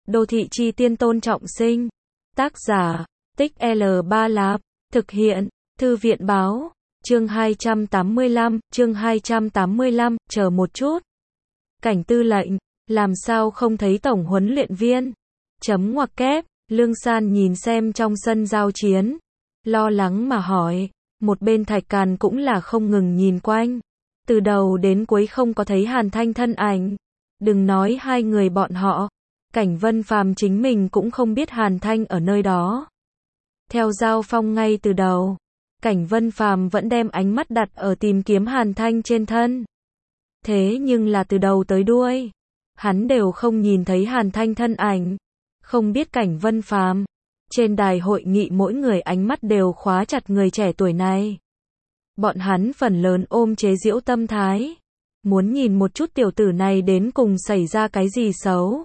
Đô thị chi tiên Tôn Trọng Sinh. Tác giả, Tích L3 Lạp. Thực hiện, Thư viện báo. Chương 285, chờ một chút. Cảnh Tư lệnh, làm sao không thấy tổng huấn luyện viên? Chấm ngoặc kép, Lương San nhìn xem trong sân giao chiến. Lo lắng mà hỏi, một bên Thạch Càn cũng là không ngừng nhìn quanh. Từ đầu đến cuối không có thấy Hàn Thanh thân ảnh. Đừng nói hai người bọn họ. Cảnh Vân Phàm chính mình cũng không biết Hàn Thanh ở nơi đó. Theo giao phong ngay từ đầu, Cảnh Vân Phàm vẫn đem ánh mắt đặt ở tìm kiếm Hàn Thanh trên thân. Thế nhưng là từ đầu tới đuôi, hắn đều không nhìn thấy Hàn Thanh thân ảnh. Không biết Cảnh Vân Phàm, trên đài hội nghị mỗi người ánh mắt đều khóa chặt người trẻ tuổi này. Bọn hắn phần lớn ôm chế giễu tâm thái, muốn nhìn một chút tiểu tử này đến cùng xảy ra cái gì xấu.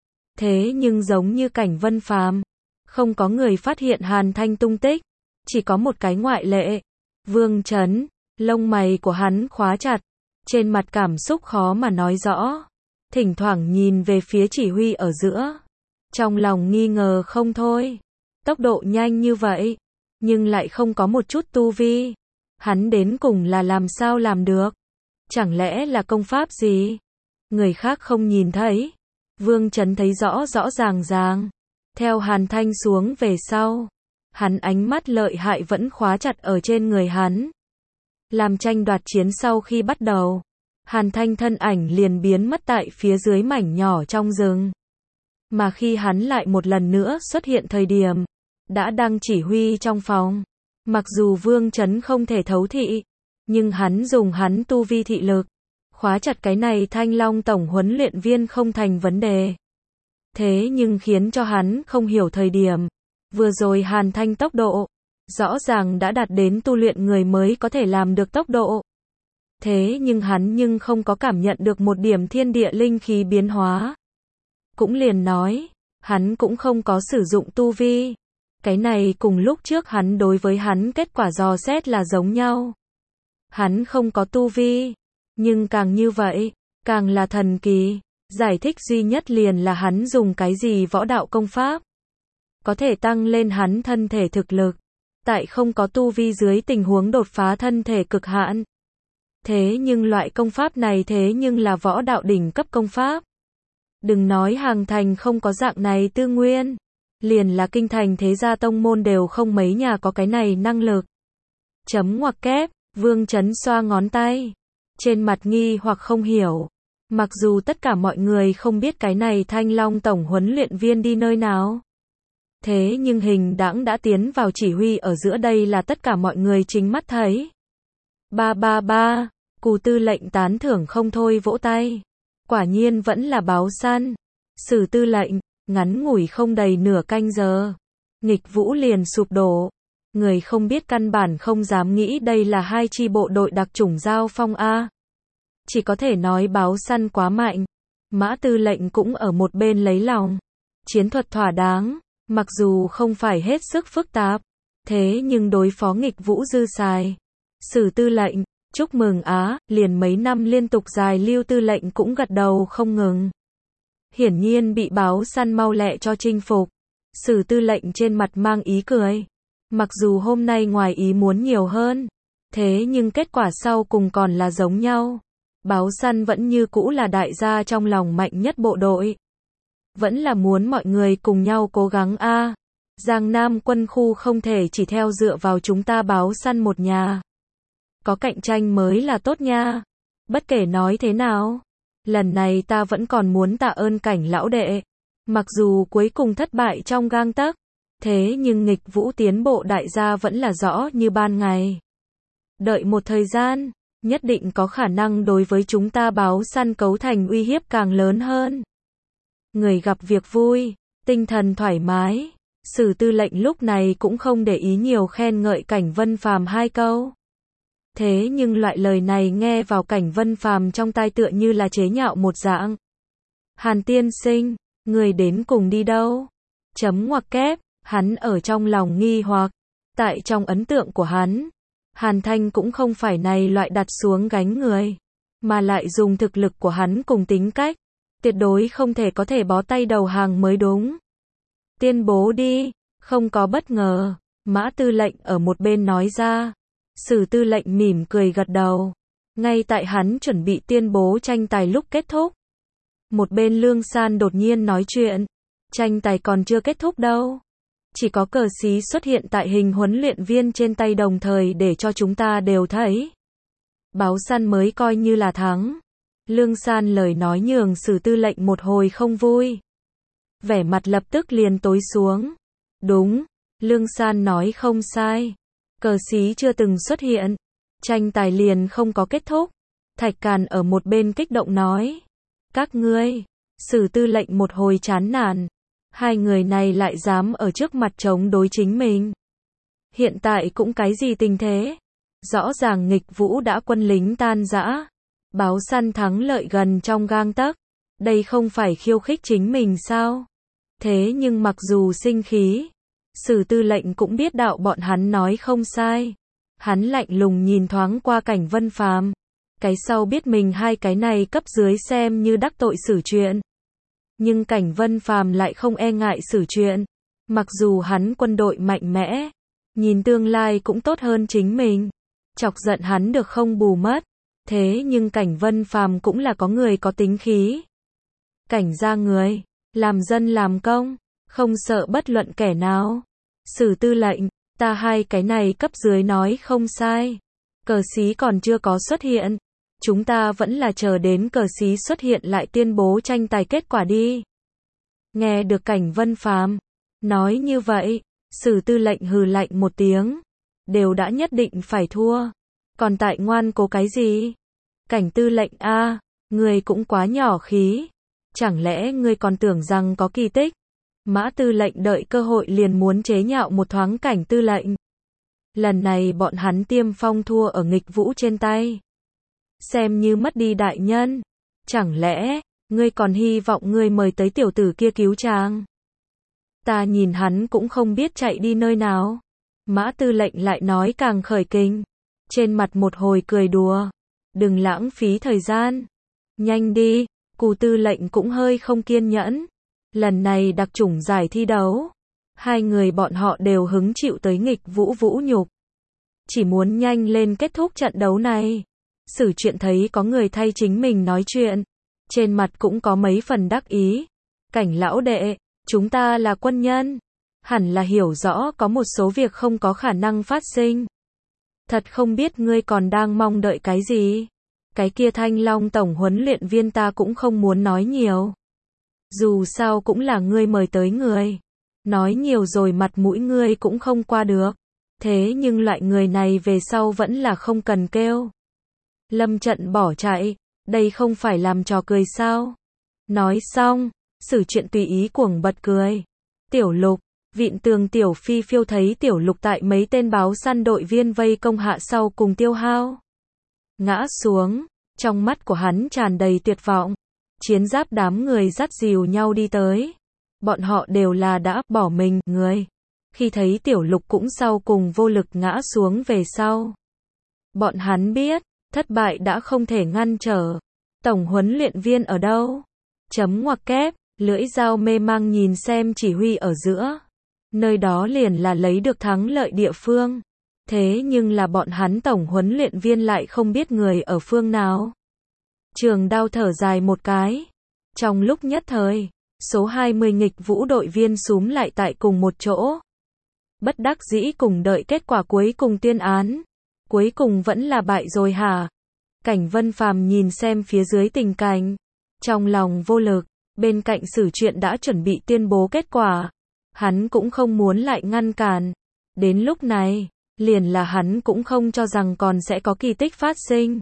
Thế nhưng giống như Cảnh Vân Phàm, không có người phát hiện Hàn Thanh tung tích, chỉ có một cái ngoại lệ. Vương Chấn, lông mày của hắn khóa chặt, trên mặt cảm xúc khó mà nói rõ, thỉnh thoảng nhìn về phía chỉ huy ở giữa, trong lòng nghi ngờ không thôi. Tốc độ nhanh như vậy, nhưng lại không có một chút tu vi, hắn đến cùng là làm sao làm được? Chẳng lẽ là công pháp gì? Người khác không nhìn thấy, Vương Chấn thấy rõ rõ ràng ràng. Theo Hàn Thanh xuống về sau, hắn ánh mắt lợi hại vẫn khóa chặt ở trên người hắn. Làm tranh đoạt chiến sau khi bắt đầu, Hàn Thanh thân ảnh liền biến mất tại phía dưới mảnh nhỏ trong rừng. Mà khi hắn lại một lần nữa xuất hiện thời điểm, đã đang chỉ huy trong phòng. Mặc dù Vương Chấn không thể thấu thị, nhưng hắn dùng hắn tu vi thị lực, khóa chặt cái này Thanh Long tổng huấn luyện viên không thành vấn đề. Thế nhưng khiến cho hắn không hiểu thời điểm, vừa rồi Hàn Thanh tốc độ, rõ ràng đã đạt đến tu luyện người mới có thể làm được tốc độ. Thế nhưng hắn không có cảm nhận được một điểm thiên địa linh khí biến hóa. Cũng liền nói, hắn cũng không có sử dụng tu vi. Cái này cùng lúc trước hắn đối với hắn kết quả dò xét là giống nhau. Hắn không có tu vi, nhưng càng như vậy, càng là thần kỳ. Giải thích duy nhất liền là hắn dùng cái gì võ đạo công pháp, có thể tăng lên hắn thân thể thực lực, tại không có tu vi dưới tình huống đột phá thân thể cực hạn. Thế nhưng loại công pháp này thế nhưng là võ đạo đỉnh cấp công pháp. Đừng nói Hàng Thành không có dạng này tư nguyên, liền là kinh thành thế gia tông môn đều không mấy nhà có cái này năng lực. Chấm ngoặc kép, Vương Chấn xoa ngón tay, trên mặt nghi hoặc không hiểu. Mặc dù tất cả mọi người không biết cái này Thanh Long tổng huấn luyện viên đi nơi nào. Thế nhưng hình đãng đã tiến vào chỉ huy ở giữa, đây là tất cả mọi người chính mắt thấy. Ba, Cù tư lệnh tán thưởng không thôi vỗ tay. Quả nhiên vẫn là báo săn. Sử tư lệnh, ngắn ngủi không đầy nửa canh giờ, Nghịch Vũ liền sụp đổ. Người không biết căn bản không dám nghĩ đây là hai chi bộ đội đặc chủng giao phong A. Chỉ có thể nói báo săn quá mạnh. Mã tư lệnh cũng ở một bên lấy lòng. Chiến thuật thỏa đáng, mặc dù không phải hết sức phức tạp, thế nhưng đối phó Nghịch Vũ dư xài. Sử tư lệnh, chúc mừng á, liền mấy năm liên tục dài Lưu tư lệnh cũng gật đầu không ngừng. Hiển nhiên bị báo săn mau lẹ cho chinh phục. Sử tư lệnh trên mặt mang ý cười. Mặc dù hôm nay ngoài ý muốn nhiều hơn, thế nhưng kết quả sau cùng còn là giống nhau. Báo săn vẫn như cũ là đại gia trong lòng mạnh nhất bộ đội. Vẫn là muốn mọi người cùng nhau cố gắng a. Giang Nam quân khu không thể chỉ theo dựa vào chúng ta báo săn một nhà. Có cạnh tranh mới là tốt nha. Bất kể nói thế nào, lần này ta vẫn còn muốn tạ ơn Cảnh lão đệ. Mặc dù cuối cùng thất bại trong gang tấc, thế nhưng Nghịch Vũ tiến bộ đại gia vẫn là rõ như ban ngày. Đợi một thời gian, nhất định có khả năng đối với chúng ta báo săn cấu thành uy hiếp càng lớn hơn. Người gặp việc vui, tinh thần thoải mái. Sử tư lệnh lúc này cũng không để ý nhiều khen ngợi Cảnh Vân Phàm hai câu. Thế nhưng loại lời này nghe vào Cảnh Vân Phàm trong tai tựa như là chế nhạo một dạng. Hàn tiên sinh, người đến cùng đi đâu? Chấm ngoặc kép, hắn ở trong lòng nghi hoặc. Tại trong ấn tượng của hắn, Hàn Thanh cũng không phải này loại đặt xuống gánh người, mà lại dùng thực lực của hắn cùng tính cách, tuyệt đối không thể có thể bó tay đầu hàng mới đúng. Tuyên bố đi, không có bất ngờ, Mã tư lệnh ở một bên nói ra. Sử tư lệnh mỉm cười gật đầu. Ngay tại hắn chuẩn bị tuyên bố tranh tài lúc kết thúc. Một bên Lương San đột nhiên nói chuyện. Tranh tài còn chưa kết thúc đâu. Chỉ có cờ xí xuất hiện tại hình huấn luyện viên trên tay đồng thời để cho chúng ta đều thấy. Báo săn mới coi như là thắng. Lương San lời nói nhường Sử tư lệnh một hồi không vui. Vẻ mặt lập tức liền tối xuống. Đúng, Lương San nói không sai. Cờ xí chưa từng xuất hiện. Tranh tài liền không có kết thúc. Thạch Càn ở một bên kích động nói. Các ngươi, Sử tư lệnh một hồi chán nản. Hai người này lại dám ở trước mặt chống đối chính mình. Hiện tại cũng cái gì tình thế? Rõ ràng nghịch vũ đã quân lính tan rã. Báo săn thắng lợi gần trong gang tấc. Đây không phải khiêu khích chính mình sao? Thế nhưng mặc dù sinh khí, Sử tư lệnh cũng biết đạo bọn hắn nói không sai. Hắn lạnh lùng nhìn thoáng qua Cảnh Vân Phàm. Cái sau biết mình hai cái này cấp dưới xem như đắc tội xử chuyện. Nhưng Cảnh Vân Phàm lại không e ngại xử chuyện. Mặc dù hắn quân đội mạnh mẽ, nhìn tương lai cũng tốt hơn chính mình. Chọc giận hắn được không bù mất. Thế nhưng Cảnh Vân Phàm cũng là có người có tính khí. Cảnh gia người, làm dân làm công, không sợ bất luận kẻ nào. Sử tư lệnh, ta hai cái này cấp dưới nói không sai. Cờ xí còn chưa có xuất hiện. Chúng ta vẫn là chờ đến cờ xí xuất hiện lại tuyên bố tranh tài kết quả đi. Nghe được Cảnh Vân Phàm nói như vậy, Sử tư lệnh hừ lạnh một tiếng. Đều đã nhất định phải thua. Còn tại ngoan cố cái gì? Cảnh tư lệnh a, người cũng quá nhỏ khí. Chẳng lẽ ngươi còn tưởng rằng có kỳ tích? Mã tư lệnh đợi cơ hội liền muốn chế nhạo một thoáng Cảnh tư lệnh. Lần này bọn hắn Tiêm Phong thua ở nghịch vũ trên tay. Xem như mất đi đại nhân. Chẳng lẽ, ngươi còn hy vọng ngươi mời tới tiểu tử kia cứu chàng? Ta nhìn hắn cũng không biết chạy đi nơi nào. Mã tư lệnh lại nói càng khởi kình. Trên mặt một hồi cười đùa. Đừng lãng phí thời gian. Nhanh đi. Cù tư lệnh cũng hơi không kiên nhẫn. Lần này đặc chủng giải thi đấu. Hai người bọn họ đều hứng chịu tới nghịch vũ vũ nhục. Chỉ muốn nhanh lên kết thúc trận đấu này. Sử chuyện thấy có người thay chính mình nói chuyện. Trên mặt cũng có mấy phần đắc ý. Cảnh lão đệ, chúng ta là quân nhân. Hẳn là hiểu rõ có một số việc không có khả năng phát sinh. Thật không biết ngươi còn đang mong đợi cái gì. Cái kia Thanh Long tổng huấn luyện viên ta cũng không muốn nói nhiều. Dù sao cũng là ngươi mời tới người. Nói nhiều rồi mặt mũi ngươi cũng không qua được. Thế nhưng loại người này về sau vẫn là không cần kêu. Lâm trận bỏ chạy, đây không phải làm trò cười sao? Nói xong, Sử chuyện tùy ý cuồng bật cười. Tiểu Lục, vịn tường Tiểu Phi Phiêu thấy Tiểu Lục tại mấy tên báo săn đội viên vây công hạ sau cùng tiêu hao. Ngã xuống, trong mắt của hắn tràn đầy tuyệt vọng. Chiến giáp đám người dắt dìu nhau đi tới. Bọn họ đều là đã bỏ mình người. Khi thấy Tiểu Lục cũng sau cùng vô lực ngã xuống về sau. Bọn hắn biết, thất bại đã không thể ngăn trở. Tổng huấn luyện viên ở đâu? Chấm ngoặc kép, lưỡi dao mê mang nhìn xem chỉ huy ở giữa. Nơi đó liền là lấy được thắng lợi địa phương. Thế nhưng là bọn hắn tổng huấn luyện viên lại không biết người ở phương nào. Trường Đao thở dài một cái. Trong lúc nhất thời, số 20 nghịch vũ đội viên xúm lại tại cùng một chỗ. Bất đắc dĩ cùng đợi kết quả cuối cùng tuyên án. Cuối cùng vẫn là bại rồi hả? Cảnh Vân Phàm nhìn xem phía dưới tình cảnh. Trong lòng vô lực, bên cạnh Sử chuyện đã chuẩn bị tuyên bố kết quả. Hắn cũng không muốn lại ngăn cản. Đến lúc này, liền là hắn cũng không cho rằng còn sẽ có kỳ tích phát sinh.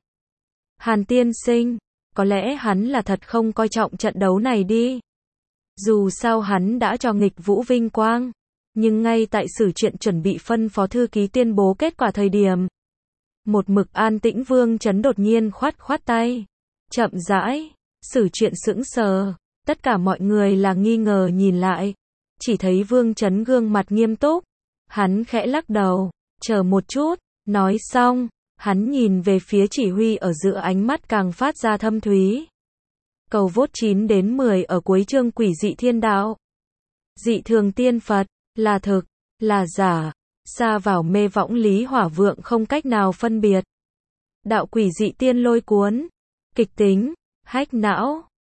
Hàn tiên sinh, có lẽ hắn là thật không coi trọng trận đấu này đi. Dù sao hắn đã cho nghịch vũ vinh quang. Nhưng ngay tại Sử chuyện chuẩn bị phân phó thư ký tuyên bố kết quả thời điểm. Một mực an tĩnh Vương Chấn đột nhiên khoát khoát tay. Chậm rãi, Sử chuyện sững sờ. Tất cả mọi người là nghi ngờ nhìn lại. Chỉ thấy Vương Chấn gương mặt nghiêm túc. Hắn khẽ lắc đầu. Chờ một chút, nói xong. Hắn nhìn về phía chỉ huy ở giữa ánh mắt càng phát ra thâm thúy. Cầu vote 9 đến 10 ở cuối chương quỷ dị thiên đạo. Dị thường tiên Phật, là thực, là giả, sa vào mê võng lý hỏa vượng không cách nào phân biệt. Đạo quỷ dị tiên lôi cuốn, kịch tính, hách não.